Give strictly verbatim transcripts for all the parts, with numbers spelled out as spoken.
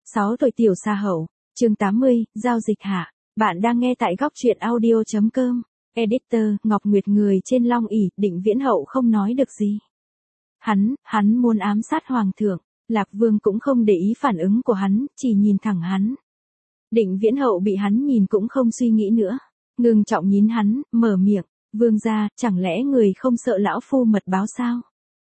sáu tuổi tiểu xa hậu, chương tám mươi, giao dịch hạ. Bạn đang nghe tại góc truyện audio chấm com. Editor, Ngọc Nguyệt người trên long ỷ, Định Viễn Hậu không nói được gì. Hắn, hắn muốn ám sát hoàng thượng. Lạc Vương cũng không để ý phản ứng của hắn, chỉ nhìn thẳng hắn. Định Viễn Hậu bị hắn nhìn cũng không suy nghĩ nữa. Ngưng trọng nhìn hắn, mở miệng. Vương gia, chẳng lẽ người không sợ lão phu mật báo sao?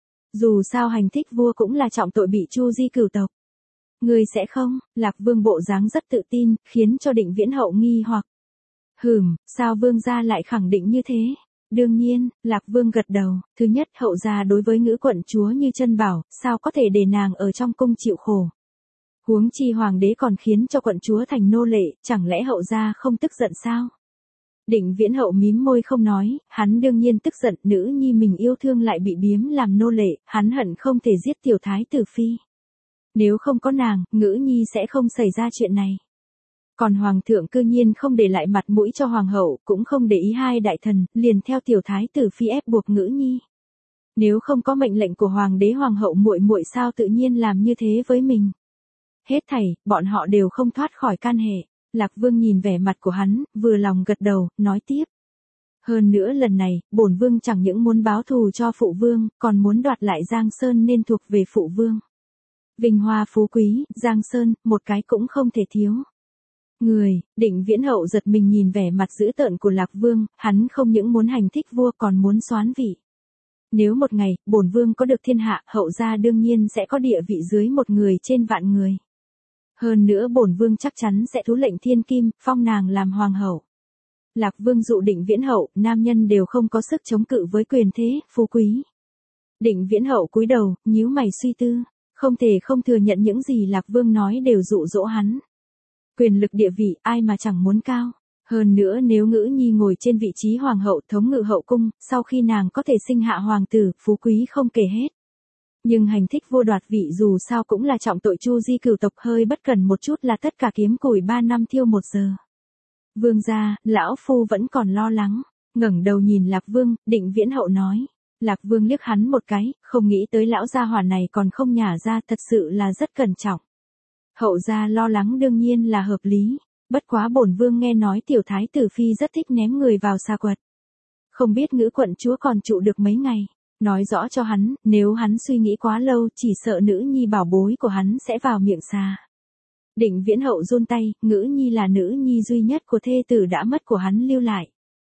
Dù sao hành thích vua cũng là trọng tội bị chu di cửu tộc. Người sẽ không? Lạc Vương bộ dáng rất tự tin, khiến cho Định Viễn Hậu nghi hoặc. Hừm, sao vương gia lại khẳng định như thế? Đương nhiên, Lạc Vương gật đầu. Thứ nhất, hậu gia đối với ngữ quận chúa như chân bảo, sao có thể để nàng ở trong cung chịu khổ. Huống chi hoàng đế còn khiến cho quận chúa thành nô lệ, chẳng lẽ hậu gia không tức giận sao? Định Viễn Hậu mím môi không nói, hắn đương nhiên tức giận, nữ nhi mình yêu thương lại bị biếm làm nô lệ, hắn hận không thể giết tiểu thái tử phi. Nếu không có nàng, ngữ nhi sẽ không xảy ra chuyện này. Còn hoàng thượng cư nhiên không để lại mặt mũi cho hoàng hậu, cũng không để ý hai đại thần, liền theo tiểu thái tử phi ép buộc ngữ nhi. Nếu không có mệnh lệnh của hoàng đế hoàng hậu muội muội sao tự nhiên làm như thế với mình. Hết thảy, bọn họ đều không thoát khỏi can hệ. Lạc Vương nhìn vẻ mặt của hắn, vừa lòng gật đầu, nói tiếp. Hơn nữa lần này, bổn vương chẳng những muốn báo thù cho phụ vương, còn muốn đoạt lại Giang Sơn nên thuộc về phụ vương. Vinh hoa phú quý, Giang Sơn, một cái cũng không thể thiếu. Người, Định Viễn Hậu giật mình nhìn vẻ mặt dữ tợn của Lạc Vương, hắn không những muốn hành thích vua còn muốn soán vị. Nếu một ngày, bổn vương có được thiên hạ, hậu gia đương nhiên sẽ có địa vị dưới một người trên vạn người. Hơn nữa bổn vương chắc chắn sẽ thú lệnh thiên kim, phong nàng làm hoàng hậu. Lạc Vương dụ Định Viễn Hậu, nam nhân đều không có sức chống cự với quyền thế, phú quý. Định Viễn Hậu cúi đầu, nhíu mày suy tư, không thể không thừa nhận những gì Lạc Vương nói đều dụ dỗ hắn. Quyền lực địa vị, ai mà chẳng muốn cao. Hơn nữa nếu ngữ nhi ngồi trên vị trí hoàng hậu thống ngự hậu cung, sau khi nàng có thể sinh hạ hoàng tử, phú quý không kể hết. Nhưng hành thích vua đoạt vị dù sao cũng là trọng tội chu di cửu tộc, hơi bất cần một chút là tất cả kiếm củi ba năm thiêu một giờ. Vương gia, lão phu vẫn còn lo lắng. Ngẩng đầu nhìn Lạc Vương, Định Viễn Hậu nói. Lạc Vương liếc hắn một cái, không nghĩ tới lão gia hỏa này còn không nhả ra, thật sự là rất cẩn trọng. Hậu gia lo lắng đương nhiên là hợp lý, bất quá bổn vương nghe nói tiểu thái tử phi rất thích ném người vào sa quật. Không biết ngữ quận chúa còn trụ được mấy ngày. Nói rõ cho hắn, nếu hắn suy nghĩ quá lâu, chỉ sợ nữ nhi bảo bối của hắn sẽ vào miệng xà. Định Viễn Hậu run tay, ngữ nhi là nữ nhi duy nhất của thê tử đã mất của hắn lưu lại.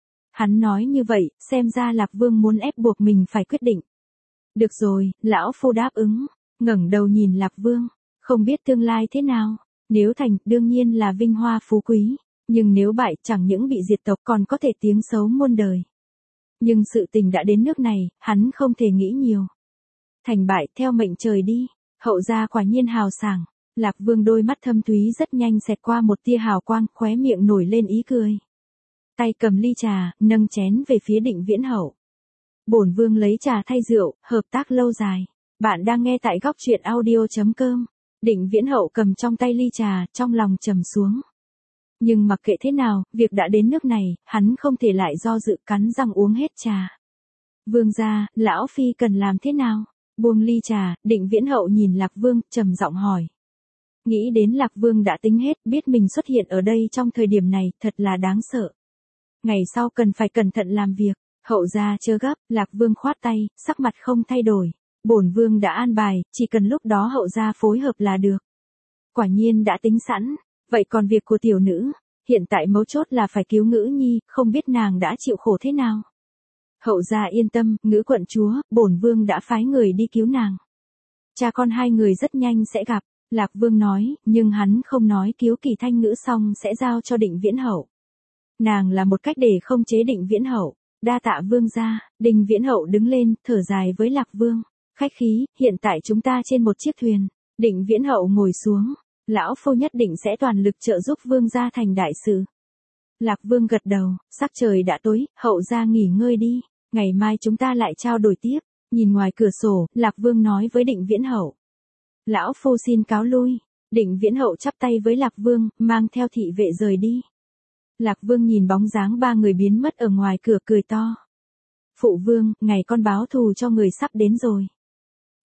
Hắn nói như vậy, xem ra Lạc Vương muốn ép buộc mình phải quyết định. Được rồi, lão phu đáp ứng, ngẩng đầu nhìn Lạc Vương, không biết tương lai thế nào, nếu thành, đương nhiên là vinh hoa phú quý, nhưng nếu bại, chẳng những bị diệt tộc còn có thể tiếng xấu muôn đời. Nhưng sự tình đã đến nước này, hắn không thể nghĩ nhiều. Thành bại theo mệnh trời đi, hậu gia quả nhiên hào sảng. Lạc Vương đôi mắt thâm thúy rất nhanh xẹt qua một tia hào quang, khóe miệng nổi lên ý cười. Tay cầm ly trà, nâng chén về phía Định Viễn Hậu. Bổn vương lấy trà thay rượu, hợp tác lâu dài. Bạn đang nghe tại góc truyện audio chấm com. Định Viễn Hậu cầm trong tay ly trà, trong lòng trầm xuống. Nhưng mặc kệ thế nào, việc đã đến nước này, hắn không thể lại do dự, cắn răng uống hết trà. Vương gia, lão phi cần làm thế nào? Buông ly trà, Định Viễn Hậu nhìn Lạc Vương, trầm giọng hỏi. Nghĩ đến Lạc Vương đã tính hết, biết mình xuất hiện ở đây trong thời điểm này, thật là đáng sợ. Ngày sau cần phải cẩn thận làm việc. Hậu gia chớ gấp, Lạc Vương khoát tay, sắc mặt không thay đổi. Bổn vương đã an bài, chỉ cần lúc đó hậu gia phối hợp là được. Quả nhiên đã tính sẵn. Vậy còn việc của tiểu nữ, hiện tại mấu chốt là phải cứu ngữ nhi, không biết nàng đã chịu khổ thế nào. Hậu gia yên tâm, ngữ quận chúa, bổn vương đã phái người đi cứu nàng. Cha con hai người rất nhanh sẽ gặp, Lạc Vương nói, nhưng hắn không nói cứu Kỳ Thanh Ngữ xong sẽ giao cho Định Viễn Hậu. Nàng là một cách để không chế Định Viễn Hậu. Đa tạ vương gia. Định Viễn Hậu đứng lên, thở dài với Lạc Vương. Khách khí, hiện tại chúng ta trên một chiếc thuyền. Định Viễn Hậu ngồi xuống. Lão phu nhất định sẽ toàn lực trợ giúp vương gia thành đại sự. Lạc Vương gật đầu, sắc trời đã tối, hậu gia nghỉ ngơi đi, ngày mai chúng ta lại trao đổi tiếp. Nhìn ngoài cửa sổ, Lạc Vương nói với Định Viễn Hậu. Lão phu xin cáo lui. Định Viễn Hậu chắp tay với Lạc Vương, mang theo thị vệ rời đi. Lạc Vương nhìn bóng dáng ba người biến mất ở ngoài cửa cười to. Phụ vương, ngày con báo thù cho người sắp đến rồi.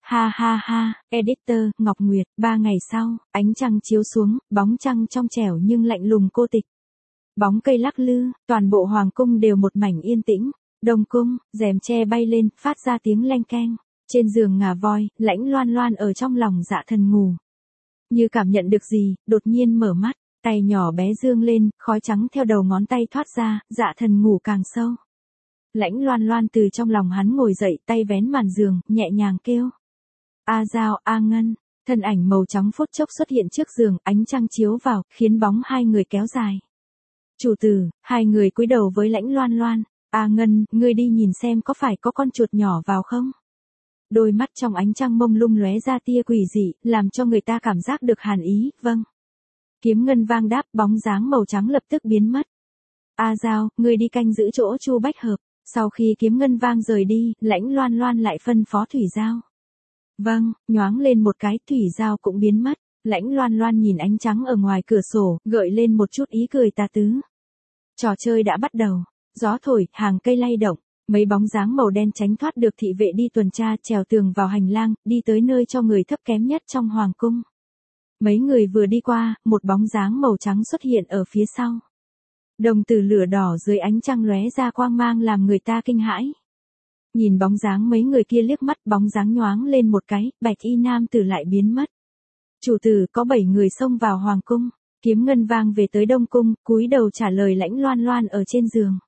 Ha ha ha, editor, Ngọc Nguyệt, ba ngày sau, ánh trăng chiếu xuống, bóng trăng trong trẻo nhưng lạnh lùng cô tịch. Bóng cây lắc lư, toàn bộ hoàng cung đều một mảnh yên tĩnh. Đông cung, rèm tre bay lên, phát ra tiếng leng keng. Trên giường ngà voi, Lãnh Loan Loan ở trong lòng Dạ Thần ngủ. Như cảm nhận được gì, đột nhiên mở mắt, tay nhỏ bé dương lên, khói trắng theo đầu ngón tay thoát ra, Dạ Thần ngủ càng sâu. Lãnh Loan Loan từ trong lòng hắn ngồi dậy, tay vén màn giường, nhẹ nhàng kêu. A Giao, A Ngân, thân ảnh màu trắng phút chốc xuất hiện trước giường, ánh trăng chiếu vào, khiến bóng hai người kéo dài. Chủ tử, hai người cúi đầu với Lãnh Loan Loan. A Ngân, ngươi đi nhìn xem có phải có con chuột nhỏ vào không? Đôi mắt trong ánh trăng mông lung lóe ra tia quỷ dị, làm cho người ta cảm giác được hàn ý, vâng. Kiếm Ngân vang đáp, bóng dáng màu trắng lập tức biến mất. A Giao, ngươi đi canh giữ chỗ Chu Bách Hợp. Sau khi Kiếm Ngân vang rời đi, Lãnh Loan Loan lại phân phó Thủy Giao. Vâng, nhoáng lên một cái, Thủy Giao cũng biến mất. Lãnh Loan Loan nhìn ánh trắng ở ngoài cửa sổ, gợi lên một chút ý cười tà tứ. Trò chơi đã bắt đầu. Gió thổi, hàng cây lay động, mấy bóng dáng màu đen tránh thoát được thị vệ đi tuần tra, trèo tường vào hành lang, đi tới nơi cho người thấp kém nhất trong hoàng cung. Mấy người vừa đi qua, một bóng dáng màu trắng xuất hiện ở phía sau. Đồng tử lửa đỏ dưới ánh trăng lóe ra quang mang làm người ta kinh hãi. Nhìn bóng dáng mấy người kia liếc mắt, bóng dáng nhoáng lên một cái, bạch y nam tử lại biến mất. Chủ tử, có bảy người xông vào hoàng cung. Kiếm Ngân vang về tới Đông cung, cúi đầu trả lời Lãnh Loan Loan ở trên giường.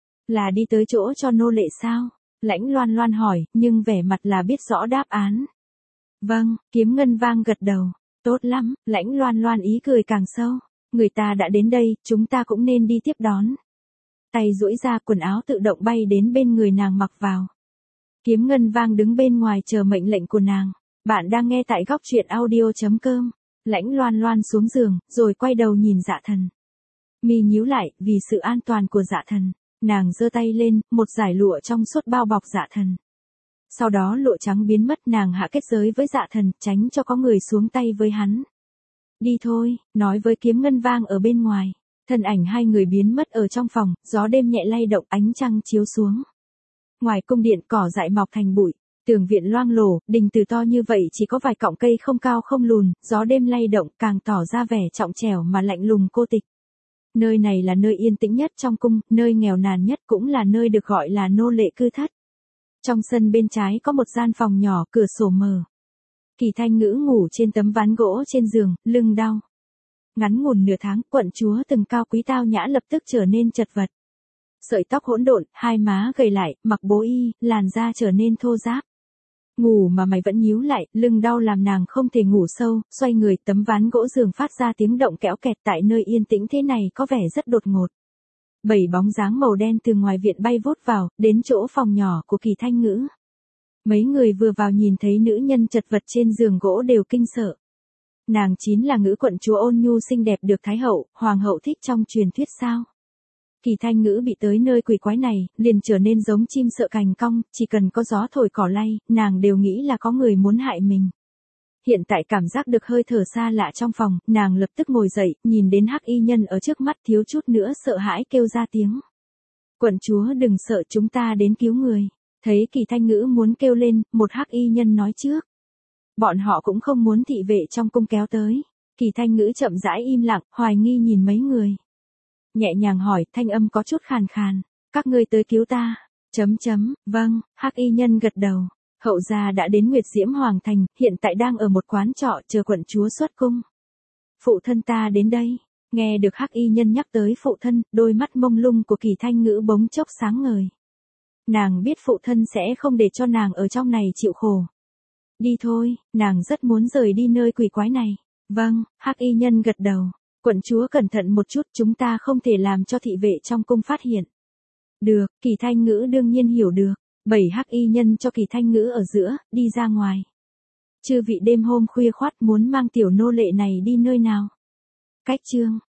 Là đi tới chỗ cho nô lệ sao? Lãnh Loan Loan hỏi, nhưng vẻ mặt là biết rõ đáp án. Vâng, Kiếm Ngân vang gật đầu. Tốt lắm, Lãnh Loan Loan ý cười càng sâu. Người ta đã đến đây, chúng ta cũng nên đi tiếp đón. Tay duỗi ra, quần áo tự động bay đến bên người nàng mặc vào. Kiếm Ngân vang đứng bên ngoài chờ mệnh lệnh của nàng. Bạn đang nghe tại góc truyện audio chấm com. Lãnh Loan Loan xuống giường, rồi quay đầu nhìn Dạ Thần. Mi nhíu lại, vì sự an toàn của Dạ Thần. Nàng giơ tay lên, một dải lụa trong suốt bao bọc Dạ Thần. Sau đó lụa trắng biến mất, nàng hạ kết giới với Dạ Thần, tránh cho có người xuống tay với hắn. Đi thôi, nói với Kiếm Ngân vang ở bên ngoài. Thân ảnh hai người biến mất ở trong phòng, gió đêm nhẹ lay động, ánh trăng chiếu xuống. Ngoài cung điện cỏ dại mọc thành bụi, tường viện loang lổ, đình từ to như vậy chỉ có vài cọng cây không cao không lùn, gió đêm lay động càng tỏ ra vẻ trọng trẻo mà lạnh lùng cô tịch. Nơi này là nơi yên tĩnh nhất trong cung, nơi nghèo nàn nhất cũng là nơi được gọi là nô lệ cư thất. Trong sân bên trái có một gian phòng nhỏ, cửa sổ mở. Kỳ Thanh Ngữ ngủ trên tấm ván gỗ trên giường, lưng đau. Ngắn ngủn nửa tháng, quận chúa từng cao quý tao nhã lập tức trở nên chật vật. Sợi tóc hỗn độn, hai má gầy lại, mặc bố y, làn da trở nên thô ráp. Ngủ mà mày vẫn nhíu lại, lưng đau làm nàng không thể ngủ sâu, xoay người, tấm ván gỗ giường phát ra tiếng động kẽo kẹt, tại nơi yên tĩnh thế này có vẻ rất đột ngột. Bảy bóng dáng màu đen từ ngoài viện bay vút vào, đến chỗ phòng nhỏ của Kỳ Thanh Ngữ. Mấy người vừa vào nhìn thấy nữ nhân chật vật trên giường gỗ đều kinh sợ. Nàng chính là Ngữ quận chúa ôn nhu xinh đẹp được Thái hậu, hoàng hậu thích trong truyền thuyết sao? Kỳ Thanh Ngữ bị tới nơi quỷ quái này, liền trở nên giống chim sợ cành cong, chỉ cần có gió thổi cỏ lay, nàng đều nghĩ là có người muốn hại mình. Hiện tại cảm giác được hơi thở xa lạ trong phòng, nàng lập tức ngồi dậy, nhìn đến hắc y nhân ở trước mắt thiếu chút nữa sợ hãi kêu ra tiếng. Quận chúa đừng sợ, chúng ta đến cứu người. Thấy Kỳ Thanh Ngữ muốn kêu lên, một hắc y nhân nói trước. Bọn họ cũng không muốn thị vệ trong cung kéo tới. Kỳ Thanh Ngữ chậm rãi im lặng, hoài nghi nhìn mấy người. Nhẹ nhàng hỏi, thanh âm có chút khàn khàn. Các ngươi tới cứu ta. Chấm chấm, vâng, hắc y nhân gật đầu. Hậu gia đã đến Nguyệt Diễm Hoàng Thành, hiện tại đang ở một quán trọ chờ quận chúa xuất cung. Phụ thân ta đến đây. Nghe được hắc y nhân nhắc tới phụ thân, đôi mắt mông lung của Kỳ Thanh Ngữ bỗng chốc sáng ngời. Nàng biết phụ thân sẽ không để cho nàng ở trong này chịu khổ. Đi thôi, nàng rất muốn rời đi nơi quỷ quái này. Vâng, hắc y nhân gật đầu. Quận chúa cẩn thận một chút, chúng ta không thể làm cho thị vệ trong cung phát hiện. Được, Kỳ Thanh Ngữ đương nhiên hiểu được. Bảy hắc y nhân cho Kỳ Thanh Ngữ ở giữa, đi ra ngoài. Chư vị đêm hôm khuya khoắt muốn mang tiểu nô lệ này đi nơi nào? Cách chương.